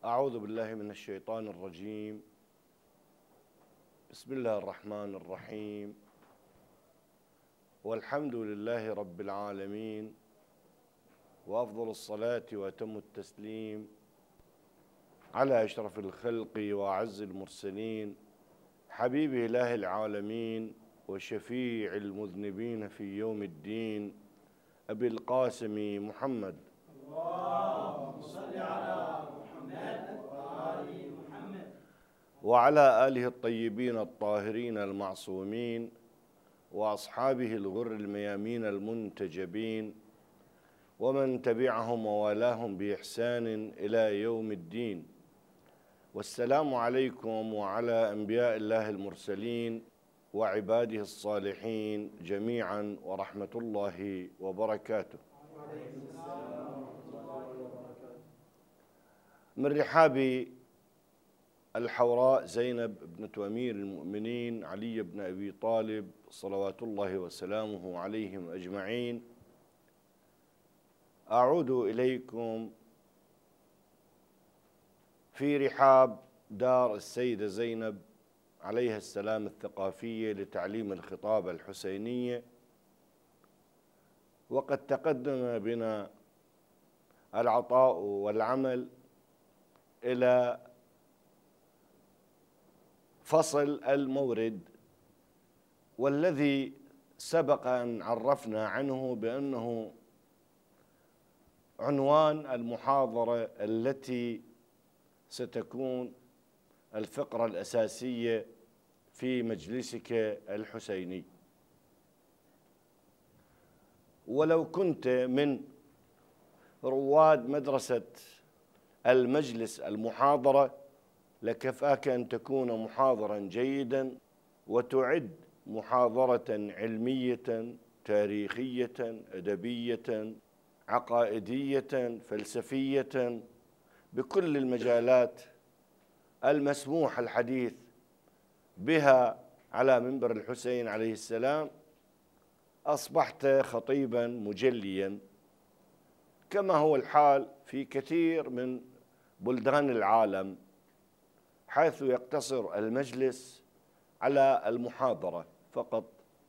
أعوذ بالله من الشيطان الرجيم. بسم الله الرحمن الرحيم، والحمد لله رب العالمين، وأفضل الصلاة وأتم التسليم على أشرف الخلق وأعز المرسلين، حبيب إله العالمين وشفيع المذنبين في يوم الدين، أبي القاسم محمد. اللهم صل على محمد وآل محمد وعلى آله الطيبين الطاهرين المعصومين، وأصحابه الغر الميامين المنتجبين، ومن تبعهم ووالاهم بإحسان إلى يوم الدين. والسلام عليكم وعلى أنبياء الله المرسلين وعباده الصالحين جميعا، ورحمة الله وبركاته. من رحاب الحوراء زينب ابنة أمير المؤمنين علي بن أبي طالب صلوات الله وسلامه عليهم أجمعين، أعود إليكم في رحاب دار السيدة زينب عليها السلام الثقافية لتعليم الخطابة الحسينية. وقد تقدم بنا العطاء والعمل إلى فصل المورد، والذي سبق أن عرفنا عنه بأنه عنوان المحاضرة التي ستكون الفقرة الأساسية في مجلسك الحسيني. ولو كنت من رواد مدرسة المجلس المحاضرة لكفاك أن تكون محاضرا جيدا وتعد محاضرة علمية تاريخية أدبية عقائدية فلسفية بكل المجالات المسموح الحديث بها على منبر الحسين عليه السلام. أصبحت خطيبا مجليا كما هو الحال في كثير من بلدان العالم، حيث يقتصر المجلس على المحاضرة فقط،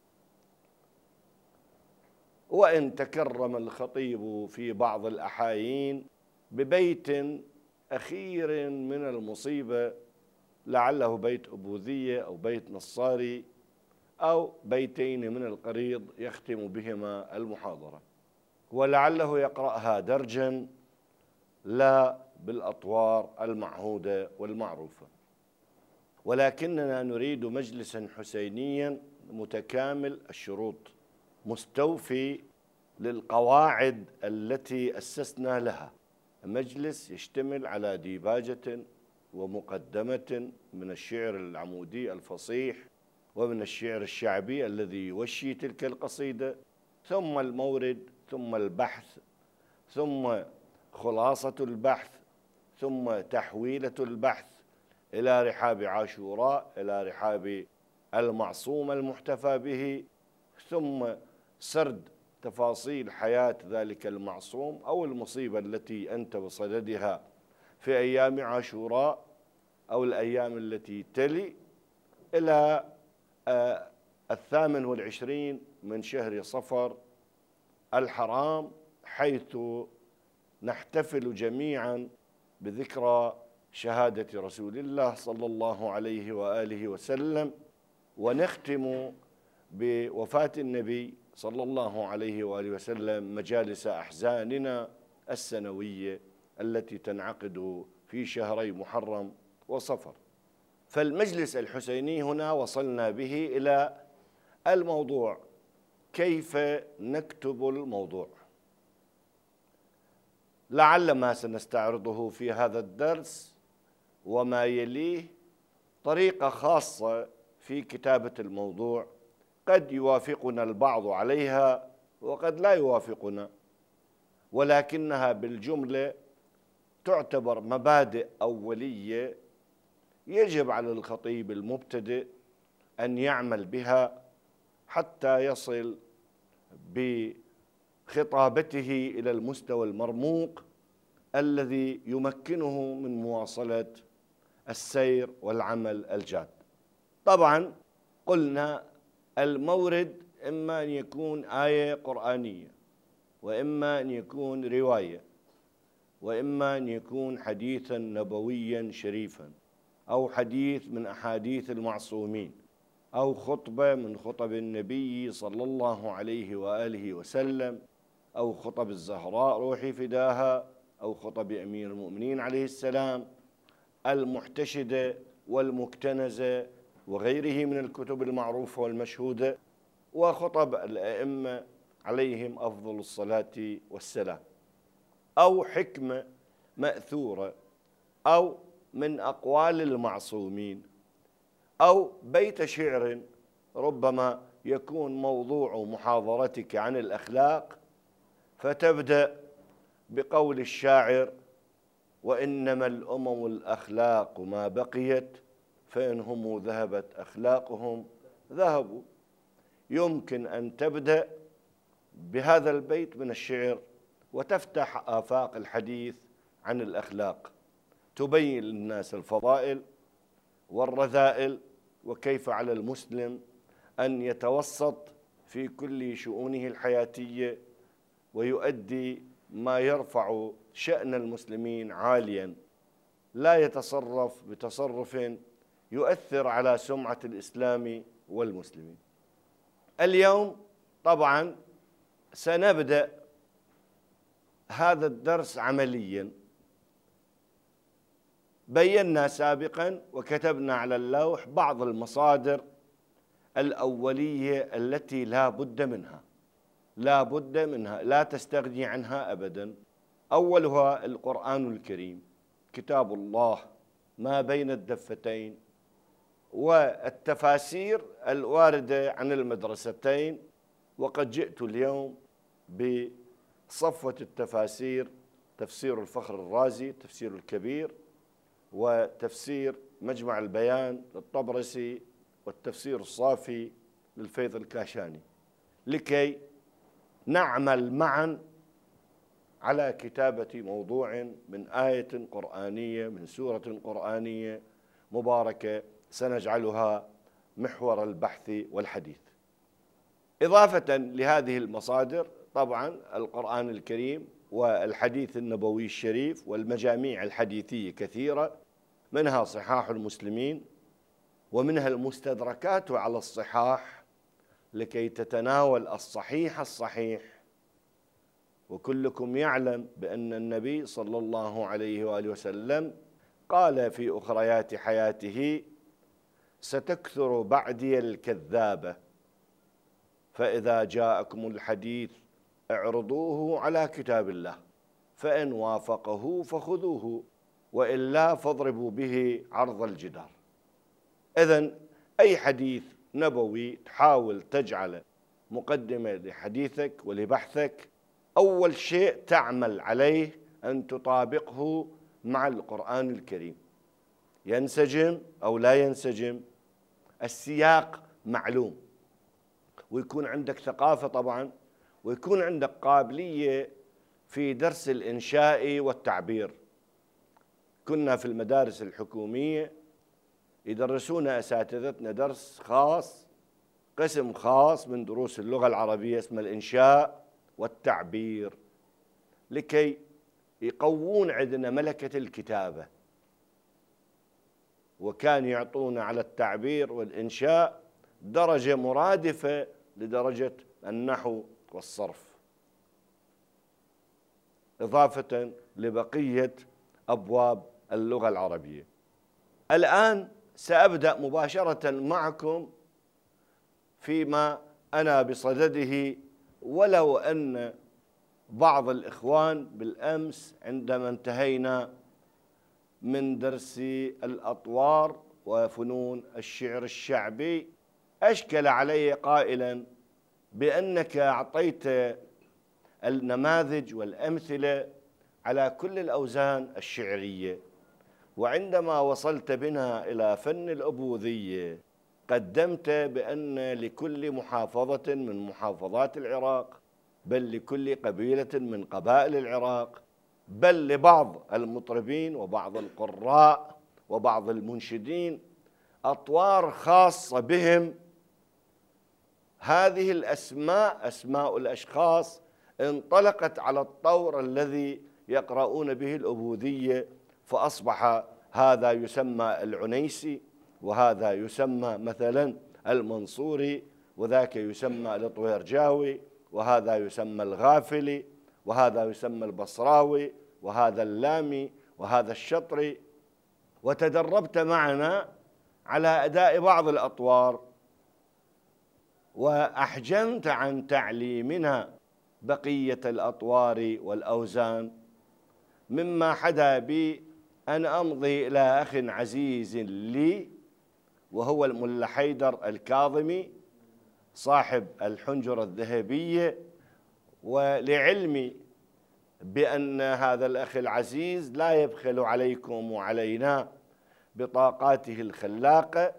وإن تكرم الخطيب في بعض الأحايين ببيت أخير من المصيبة، لعله بيت أبوذية أو بيت نصاري أو بيتين من القريض يختم بهما المحاضرة، ولعله يقرأها درجا لا بالأطوار المعهودة والمعروفة. ولكننا نريد مجلسا حسينيا متكامل الشروط، مستوفي للقواعد التي أسسنا لها، مجلس يشتمل على ديباجة ومقدمة من الشعر العمودي الفصيح ومن الشعر الشعبي الذي يوشي تلك القصيدة، ثم المورد، ثم البحث، ثم خلاصة البحث، ثم تحويلة البحث إلى رحاب عاشوراء، إلى رحاب المعصوم المحتفى به، ثم سرد تفاصيل حياة ذلك المعصوم أو المصيبة التي أنت بصددها في أيام عاشوراء أو الأيام التي تلي، إلى 28 من شهر صفر الحرام، حيث نحتفل جميعا بذكرى شهادة رسول الله صلى الله عليه وآله وسلم، ونختم بوفاة النبي صلى الله عليه وآله وسلم مجالس أحزاننا السنوية التي تنعقد في شهري محرم وصفر. فالمجلس الحسيني هنا وصلنا به إلى الموضوع، كيف نكتب الموضوع. لعل ما سنستعرضه في هذا الدرس وما يليه طريقة خاصة في كتابة الموضوع، قد يوافقنا البعض عليها وقد لا يوافقنا، ولكنها بالجملة تعتبر مبادئ أولية يجب على الخطيب المبتدئ أن يعمل بها حتى يصل بخطابته إلى المستوى المرموق الذي يمكنه من مواصلة السير والعمل الجاد. طبعا قلنا المورد إما أن يكون آية قرآنية، وإما أن يكون رواية، وإما أن يكون حديثا نبويا شريفا، أو حديث من أحاديث المعصومين، أو خطبة من خطب النبي صلى الله عليه وآله وسلم، أو خطب الزهراء روحي فداها، أو خطب أمير المؤمنين عليه السلام، المحتشدة والمكتنزة وغيره من الكتب المعروفة والمشهودة، وخطب الأئمة عليهم أفضل الصلاة والسلام، أو حكمة مأثورة، أو من أقوال المعصومين، أو بيت شعر ربما يكون موضوع محاضرتك عن الأخلاق، فتبدأ بقول الشاعر: وإنما الأمم الأخلاق ما بقيت، فإنهم ذهبت أخلاقهم ذهبوا. يمكن أن تبدأ بهذا البيت من الشعر وتفتح آفاق الحديث عن الأخلاق، تبين للناس الفضائل والرذائل، وكيف على المسلم أن يتوسط في كل شؤونه الحياتية ويؤدي ما يرفع شأن المسلمين عاليا، لا يتصرف بتصرف يؤثر على سمعة الإسلام والمسلمين. اليوم طبعا سنبدأ هذا الدرس عمليا. بينا سابقا وكتبنا على اللوح بعض المصادر الأولية التي لا بد منها، لا تستغني عنها أبدا. أولها القرآن الكريم، كتاب الله ما بين الدفتين، والتفاسير الواردة عن المدرستين. وقد جئت اليوم بصفوة التفاسير: تفسير الفخر الرازي، تفسير الكبير، وتفسير مجمع البيان للطبرسي، والتفسير الصافي للفيض الكاشاني، لكي نعمل معا على كتابة موضوع من آية قرآنية من سورة قرآنية مباركة سنجعلها محور البحث والحديث. إضافة لهذه المصادر طبعا القرآن الكريم والحديث النبوي الشريف والمجاميع الحديثية كثيرة، منها صحاح المسلمين، ومنها المستدركات على الصحاح، لكي تتناول الصحيح. وكلكم يعلم بأن النبي صلى الله عليه وآله وسلم قال في أخريات حياته: ستكثر بعدي الكذابة، فإذا جاءكم الحديث اعرضوه على كتاب الله، فإن وافقه فخذوه، وإلا فاضربوا به عرض الجدار. إذن أي حديث نبوي تحاول تجعل مقدمة لحديثك ولبحثك، أول شيء تعمل عليه أن تطابقه مع القرآن الكريم، ينسجم أو لا ينسجم، السياق معلوم، ويكون عندك ثقافة طبعا، ويكون عندك قابلية في درس الإنشاء والتعبير. كنا في المدارس الحكومية يدرسونا أساتذتنا درس خاص، قسم خاص من دروس اللغة العربية اسمه الإنشاء والتعبير، لكي يقوون عندنا ملكة الكتابة، وكان يعطونا على التعبير والإنشاء درجة مرادفة لدرجة النحو والصرف، إضافة لبقية أبواب اللغة العربية. الآن سأبدأ مباشرة معكم فيما أنا بصدده، ولو أن بعض الإخوان بالأمس عندما انتهينا من درس الأطوار وفنون الشعر الشعبي أشكل علي قائلا بأنك أعطيت النماذج والأمثلة على كل الأوزان الشعرية، وعندما وصلت بنا إلى فن الأبوذية قدمت بأن لكل محافظة من محافظات العراق، بل لكل قبيلة من قبائل العراق، بل لبعض المطربين وبعض القراء وبعض المنشدين أطوار خاصة بهم. هذه الأسماء أسماء الأشخاص انطلقت على الطور الذي يقرؤون به الأبوذية، فأصبح هذا يسمى العنيسي، وهذا يسمى مثلا المنصوري، وذاك يسمى الطويرجاوي، وهذا يسمى الغافلي، وهذا يسمى البصراوي، وهذا اللامي، وهذا الشطري. وتدربت معنا على أداء بعض الأطوار، وأحجمت عن تعليمنا بقية الأطوار والأوزان، مما حدا بي أن أمضي إلى أخ عزيز لي، وهو الملا حيدر الكاظمي صاحب الحنجرة الذهبية. ولعلمي بأن هذا الأخ العزيز لا يبخل عليكم وعلينا بطاقاته الخلاقة،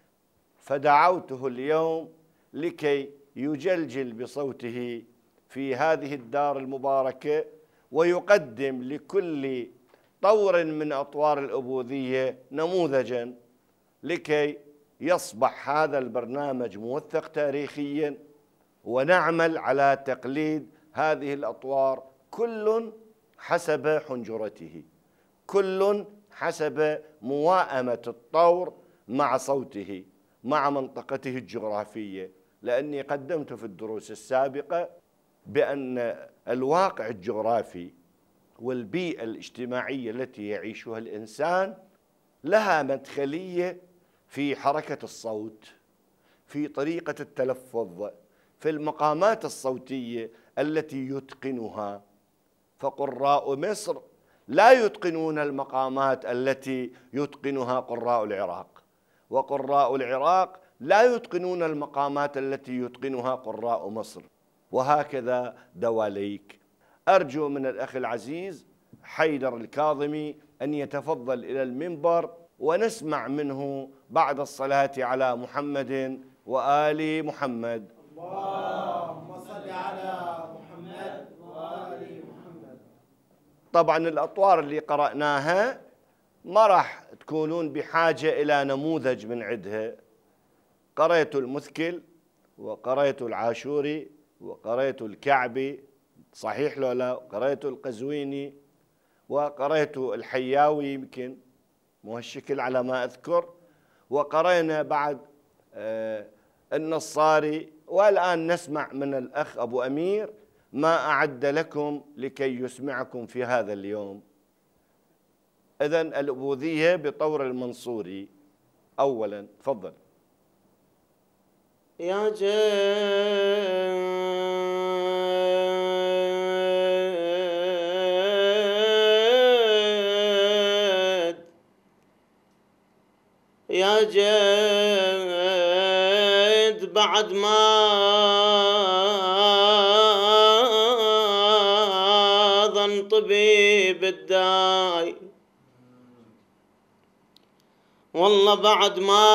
فدعوته اليوم لكي يجلجل بصوته في هذه الدار المباركة، ويقدم لكل طور من أطوار الأبوذية نموذجا، لكي يصبح هذا البرنامج موثق تاريخيا، ونعمل على تقليد هذه الأطوار كل حسب حنجرته، كل حسب موائمة الطور مع صوته مع منطقته الجغرافية. لأني قدمت في الدروس السابقة بأن الواقع الجغرافي والبيئة الاجتماعية التي يعيشها الإنسان لها مدخلية في حركة الصوت، في طريقة التلفظ، في المقامات الصوتية التي يتقنها. فقراء مصر لا يتقنون المقامات التي يتقنها قراء العراق، وقراء العراق لا يتقنون المقامات التي يتقنها قراء مصر، وهكذا دواليك. أرجو من الأخ العزيز حيدر الكاظمي أن يتفضل إلى المنبر، ونسمع منه بعد الصلاة على محمد وآل محمد. اللهم صل على محمد وآل محمد. طبعا الأطوار اللي قرأناها ما راح تكونون بحاجة إلى نموذج من عندها. قرأت المثكل، وقرأت العاشوري، وقرأت الكعبي، صحيح لو لا؟ قرأت القزويني، وقرأت الحياوي، يمكن مو هالشكل على ما أذكر، وقرأنا بعد النصاري. والآن نسمع من الأخ أبو أمير ما أعد لكم لكي يسمعكم في هذا اليوم. إذن الأبوذية بطور المنصوري أولا، تفضل. يا جد يا جد بعد ما ظن طبيب الداي، والله بعد ما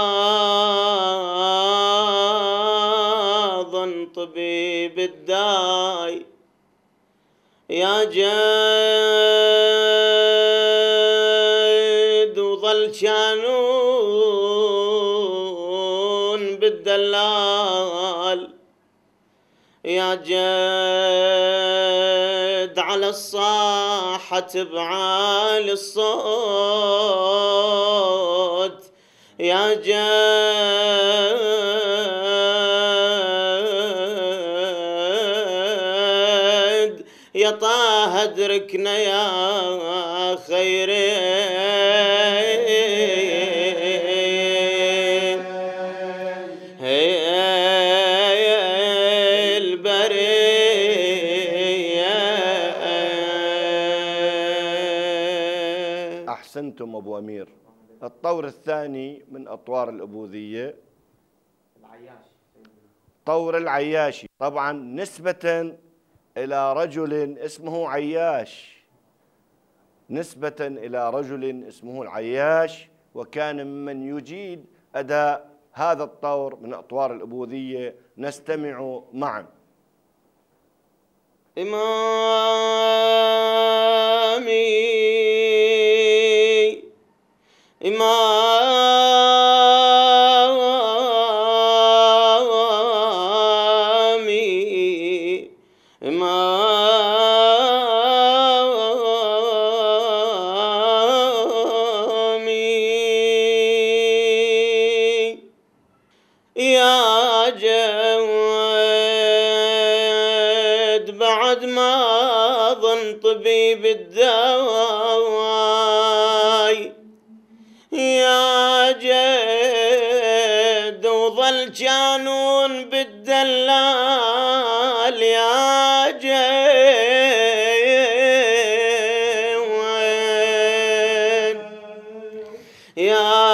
ظن طبيب الداي يا جد، وظل كانون بالدلال يا جد، على الصاحة بعالي الصوت يا جد، يا طه ادركنا يا خيري البرية. أحسنتم أبو أمير. الطور الثاني من أطوار الأبوذية طور العياشي، طبعا نسبة إلى رجل اسمه عياش، نسبة إلى رجل اسمه العياش، وكان ممن يجيد أداء هذا الطور من أطوار الأبوذية. نستمع معا. إمام يا جود بعد ما ظن طبيب الدواي، يا جد وظل جانون بالدلال، يا جد يا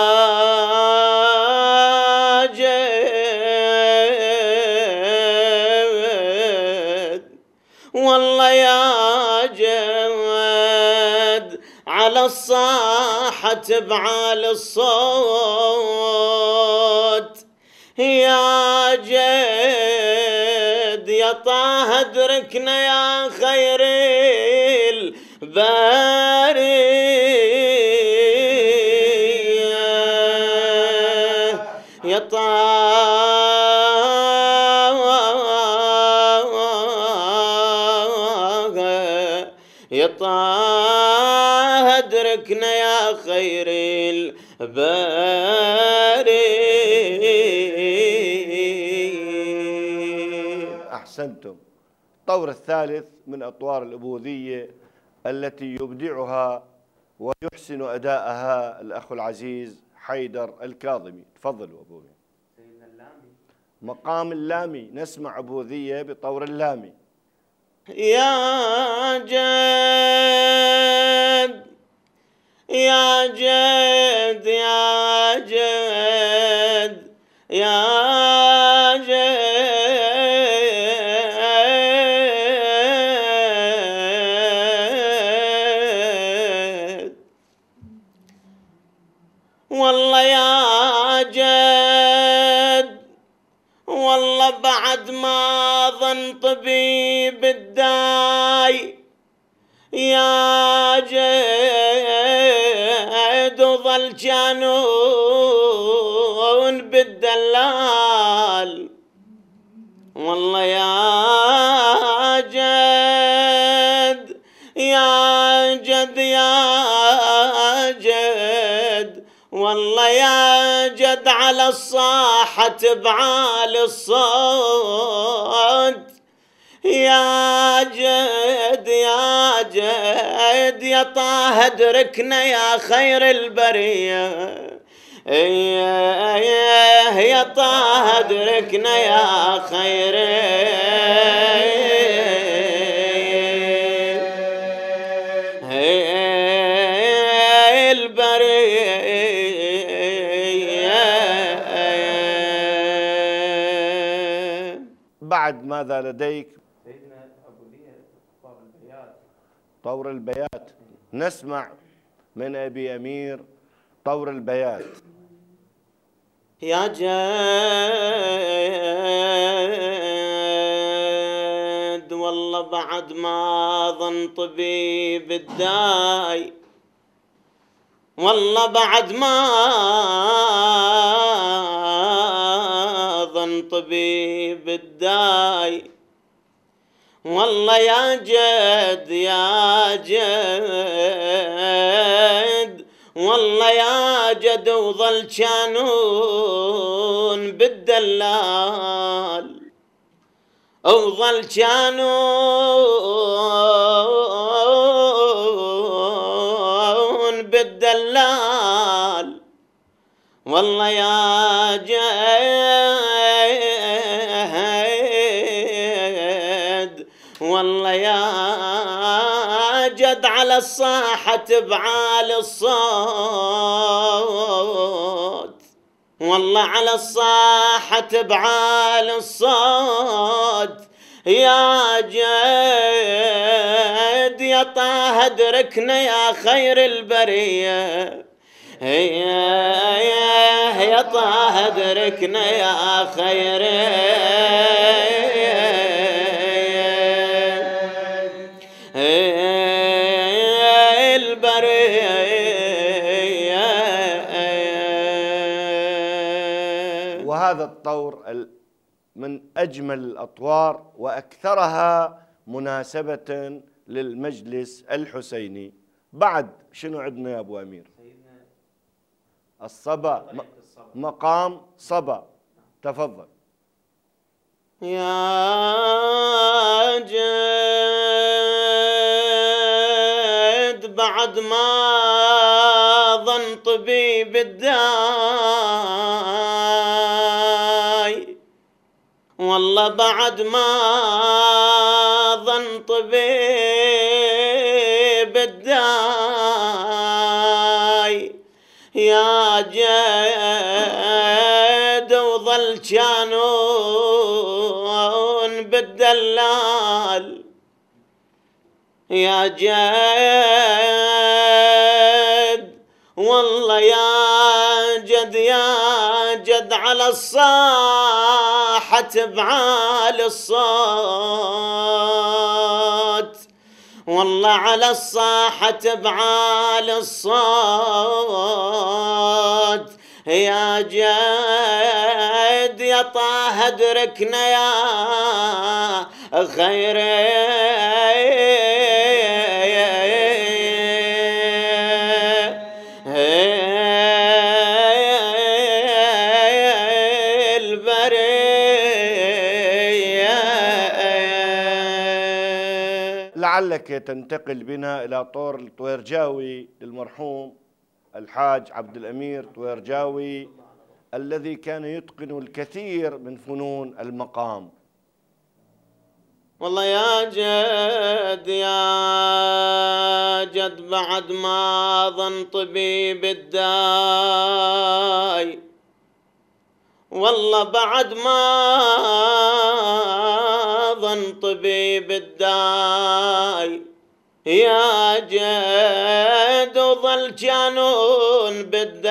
والله يا جود على الصاحة تبعال الصوت، يا جد يا طه ادركنا يا خير البرية، يا يا طه ادركنا يا خير البرية. أحسنتم. الطور الثالث من أطوار الأبوذية التي يبدعها ويحسن أداءها الأخ العزيز حيدر الكاظمي. تفضلوا أبوي. سيدنا اللامي. مقام اللامي، نسمع أبوذية بطور اللامي. يا جد يا جد يا جد يا جد، والله يا جد والله بعد ما ظن طبيب الداي، يا جد وظل جانون بالدلال، والله يا جد يا جد يا جد، والله يا جد على الصاحة تبعال الصوت، يا جد يا جد يا طه ادركنا يا خير البرية، يا طه ادركنا يا خير البرية. بعد ماذا لديك؟ سيدنا أبوذية طور البيات. طور البيات، نسمع من أبي أمير طور البيات. يا جد والله بعد ما ظن طبيب الداي، والله بعد ما ظن طبيب الداي، والله يا جد يا جد والله يا جد وظل جانون بالدلال، وظل جانون بالدلال، والله يا جد والله يا جد على الصاحة تبعال الصوت، والله على الصاحة تبعال الصوت، يا جد يا طه ادركنا يا خير البرية، يا طه ادركنا يا خير وهذا الطور من أجمل الأطوار وأكثرها مناسبة للمجلس الحسيني. بعد شنو عندنا يا أبو أمير؟ سيدنا الصبا، مقام صبا، تفضل. يا جد بعد ما ظن طبيب الداي، والله بعد ما ظن طبيب الداي يا جد وظل كانون بالدلال، يا جد والله يا جد على الصاحة بعال الصوت، والله على الصاحة بعال الصوت، يا جد يا طه ادركنا يا خير لعلك تنتقل بنا إلى طور الطويرجاوي للمرحوم الحاج عبد الأمير طويرجاوي الذي كان يتقن الكثير من فنون المقام. والله يا جد بعد ما ظن طبيب الداي، والله بعد ما ظن طبيب الداي يا جد وظل جانون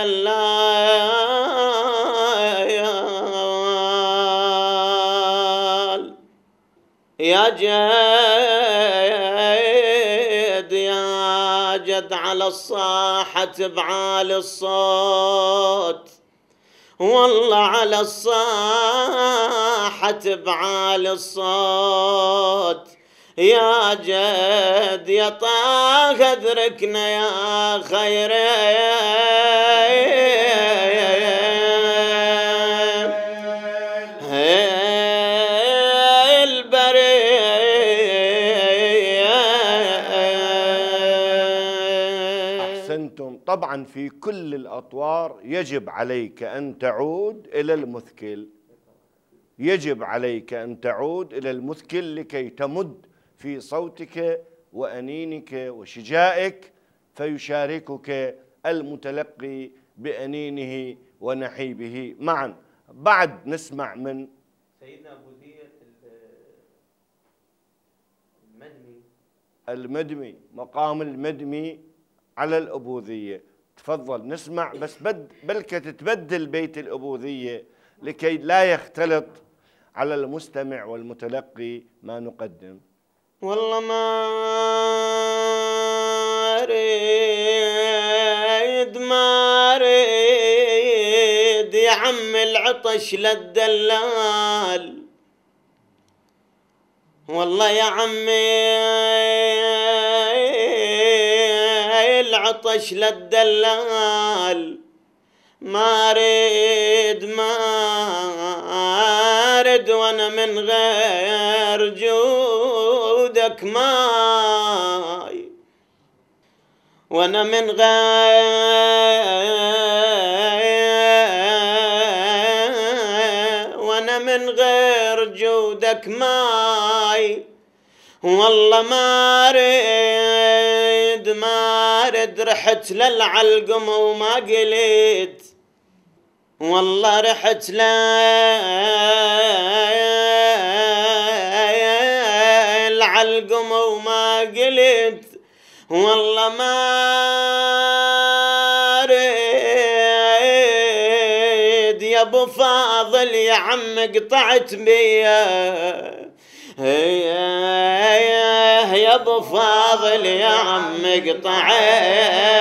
بالدلال، يا جد على الصاحة بعال الصوت، والله على الصاحة بعال الصوت، يا جد يا طه ادركنا يا خير أحسنتم. طبعا في كل الأطوار يجب عليك أن تعود إلى المثكل، يجب عليك أن تعود إلى المثكل لكي تمد في صوتك وأنينك وشجائك، فيشاركك المتلقي بأنينه ونحيبه معا. بعد نسمع من سيدنا أبو ذية المدمي، مقام المدمي على الأبوذية. تفضل نسمع، بس بلك تتبدل بيت الأبوذية لكي لا يختلط على المستمع والمتلقي ما نقدم. والله ما أريد يا عم العطش للدلال، والله يا عمي العطش للدلال، ما أريد وانا من غير جودك ماي، وانا من غير جودك ماي، والله ما أريد رحت للعلقم وما قلت، والله رحت للعلقم وما قلت، والله ما أريد يا ابو فاضل يا عم قطعت بيا، يا ابو فاضل يا عم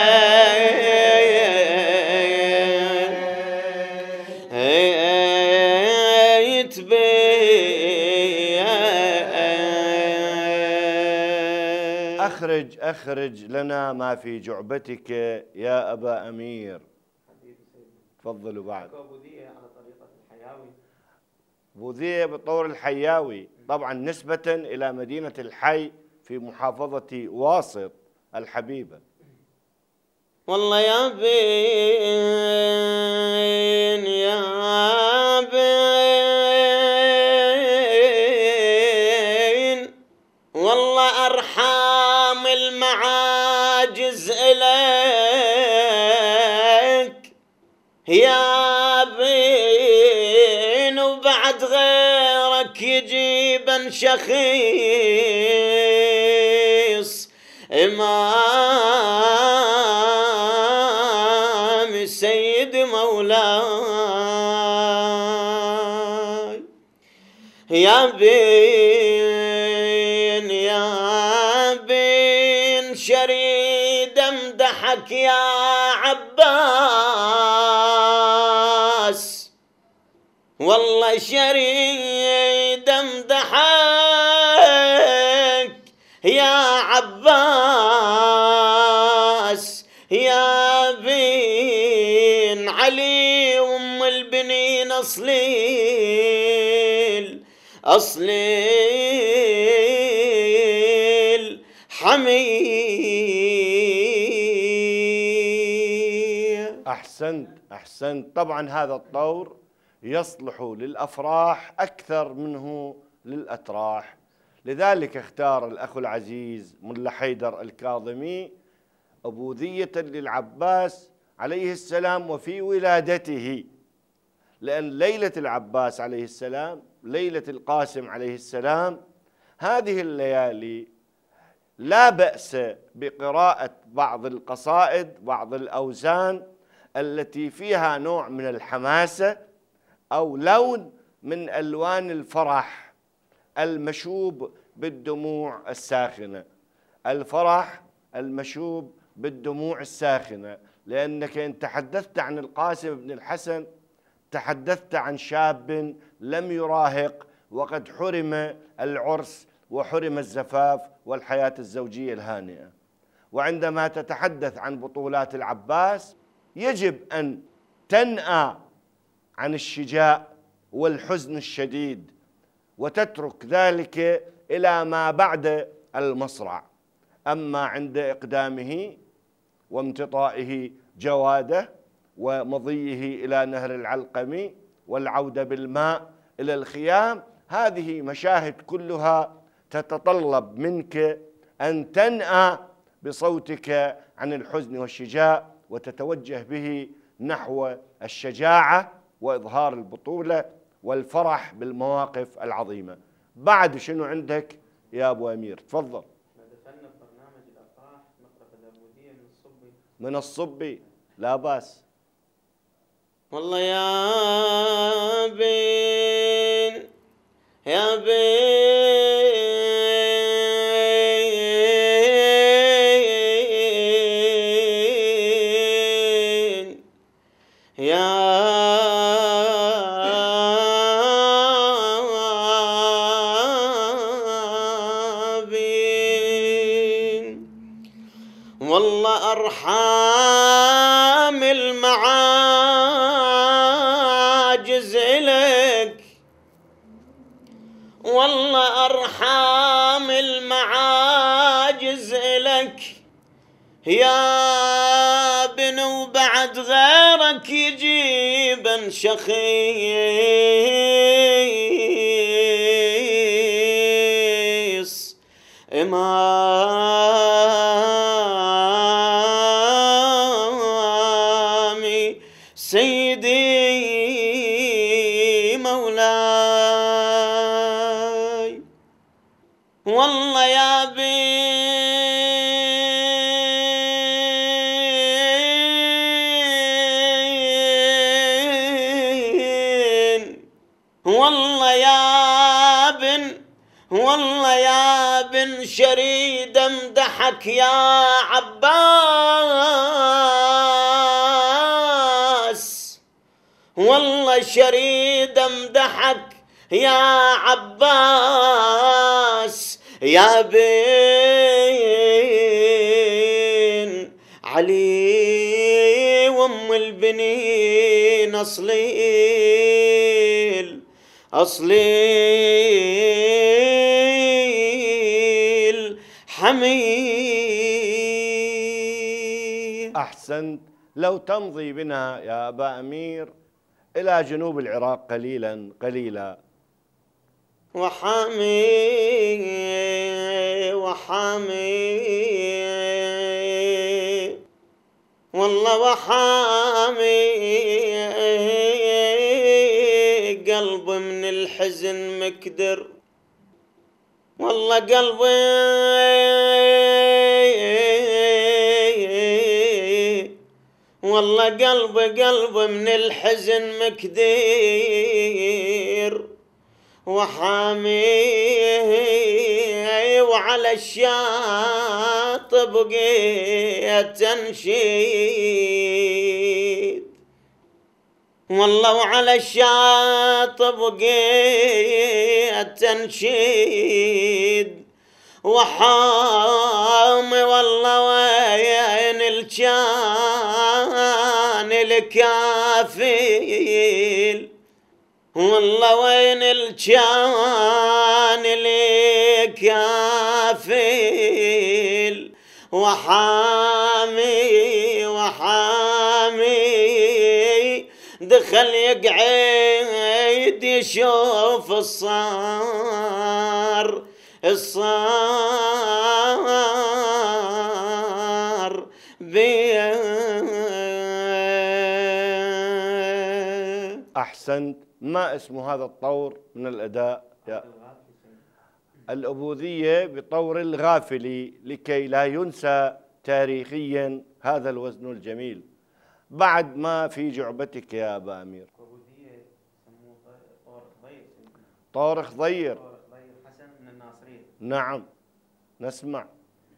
قطعت أخرج لنا ما في جعبتك يا أبا أمير. حبيبي سيدنا. تفضلوا بعد. أبو ذية على طريقة الحياوي. أبو ذية بطور الحياوي، طبعا نسبة إلى مدينة الحي في محافظة واسط الحبيبة. والله يا بين يا بين، والله أرحام المعاجز إليك يا بين، وبعد غيرك يجيبن شخيص إمام سيد مولاي. يا بين شريد امدحك يا عباس، والله شريد امدحك يا عباس. يا بين علي وام البنين أصليل حمية. أحسنت. طبعا هذا الطور يصلح للأفراح أكثر منه للأتراح، لذلك اختار الأخ العزيز ملا حيدر الكاظمي أبوذية للعباس عليه السلام وفي ولادته، لأن ليلة العباس عليه السلام، ليلة القاسم عليه السلام، هذه الليالي لا بأس بقراءة بعض القصائد، بعض الأوزان التي فيها نوع من الحماسة أو لون من ألوان الفرح المشوب بالدموع الساخنة. الفرح المشوب بالدموع الساخنة، لأنك إن تحدثت عن القاسم بن الحسن تحدثت عن شاب لم يراهق وقد حرم العرس وحرم الزفاف والحياة الزوجية الهانئة. وعندما تتحدث عن بطولات العباس يجب أن تنأى عن الشجاع والحزن الشديد وتترك ذلك إلى ما بعد المصرع. أما عند إقدامه وامتطائه جواده ومضيه إلى نهر العلقم والعودة بالماء إلى الخيام، هذه مشاهد كلها تتطلب منك أن تنأى بصوتك عن الحزن والشجاع وتتوجه به نحو الشجاعة وإظهار البطولة والفرح بالمواقف العظيمة. بعد شنو عندك يا أبو أمير؟ تفضل. دخلنا ببرنامج الأفراح نقرأ الأبوذية من الصبي. من الصبي لا بأس. والله يا بين يا بين يا بين، والله أرحام المعاجز إليك، والله أرحام المعاجز إلك يا بن، وبعد غيرك يجيبن شخيص إمامي سيدي مولاي. والله يا بن، والله يا بن، والله يا بن شريد امدحك يا عباس، والله شريد امدحك يا عباس. يا بن علي وام البنين أصليل الحميد. أحسنت. لو تمضي بنا يا أبا أمير إلى جنوب العراق قليلا قليلا. وحامي والله وحامي قلبي من الحزن مكدر، والله قلبي من الحزن مكدير، وحامي وعلى الشاطئ بقيت تنشيد، والله وعلى الشاطئ بقيت تنشيد، وحامي والله وين الكان الكافيل، والله وين الكان الكافيل، وحامي دخل يقعد يشوف الصار بيه. أحسنت. ما اسم هذا الطور من الأداء؟ الأبوذية بطور الغافلي، لكي لا ينسى تاريخيا هذا الوزن الجميل. بعد ما في جعبتك يا أبا أمير؟ الأبوذية يسموه طور خضير. طور خضير. طور خضير حسن من الناصرين. نعم نسمع.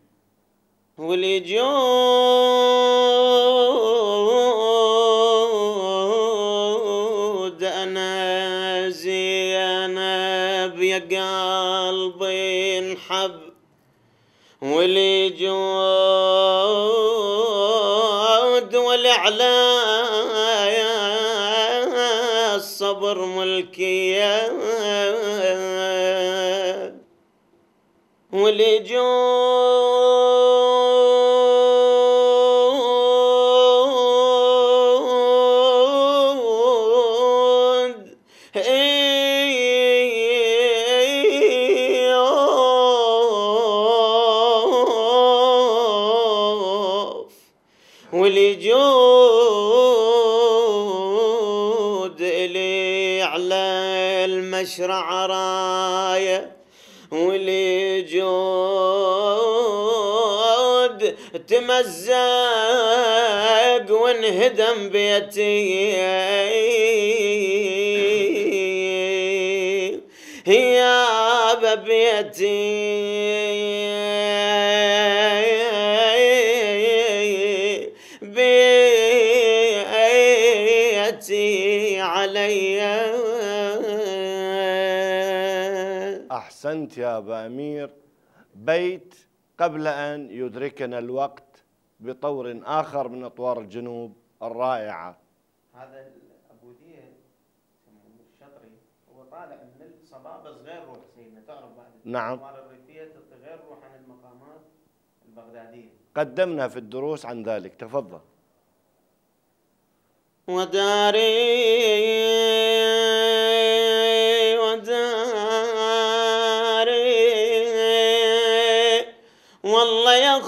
والجود أنا زينب يا قلبي انحب، والجود والإعلاء الصبر ملكية، والجود اللي على المشرع رايه، والجود تمزق وانهدم بيتي يا بيتي علي. أحسنت يا أبا أمير. بيت قبل أن يدركنا الوقت بطور آخر من أطوار الجنوب الرائعة. هذا الأبوذية الشطري هو طالع من الصبابة غير روح سيدنا، تعرف بعد نعم. الأطوار الريفية غير روح عن المقامات البغدادية. قدمنا في الدروس عن ذلك، تفضل. وداري والله يا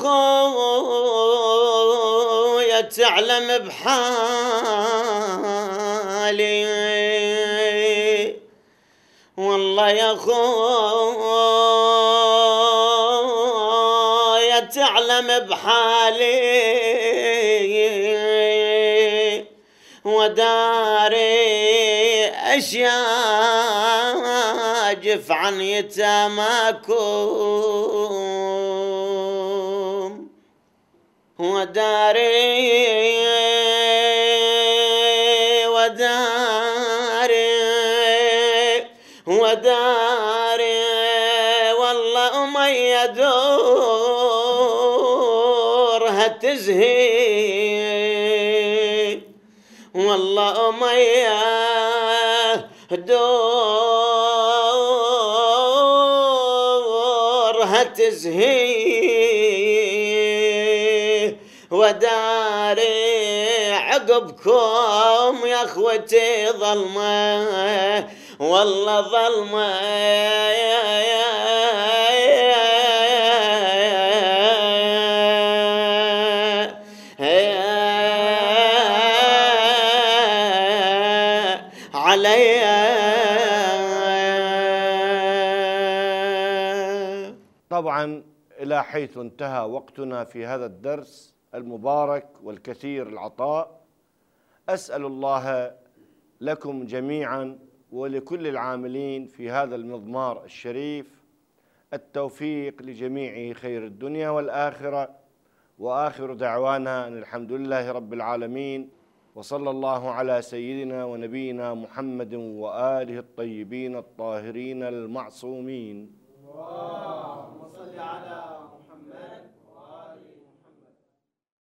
خويا تعلم بحالي، والله يا خويا تعلم بحالي، وداري أشاجف عن يتاماكم، وداري والله أمية دورها تزهي والله مياه دورها تزهي وداري عقبكم يا اخوتي ظلمه والله ظلمه علي. طبعا إلى حيث انتهى وقتنا في هذا الدرس المبارك والكثير العطاء، أسأل الله لكم جميعا ولكل العاملين في هذا المضمار الشريف التوفيق لجميع خير الدنيا والآخرة، وآخر دعوانا أن الحمد لله رب العالمين، وصلى الله على سيدنا ونبينا محمد وآله الطيبين الطاهرين المعصومين. اللهم صل على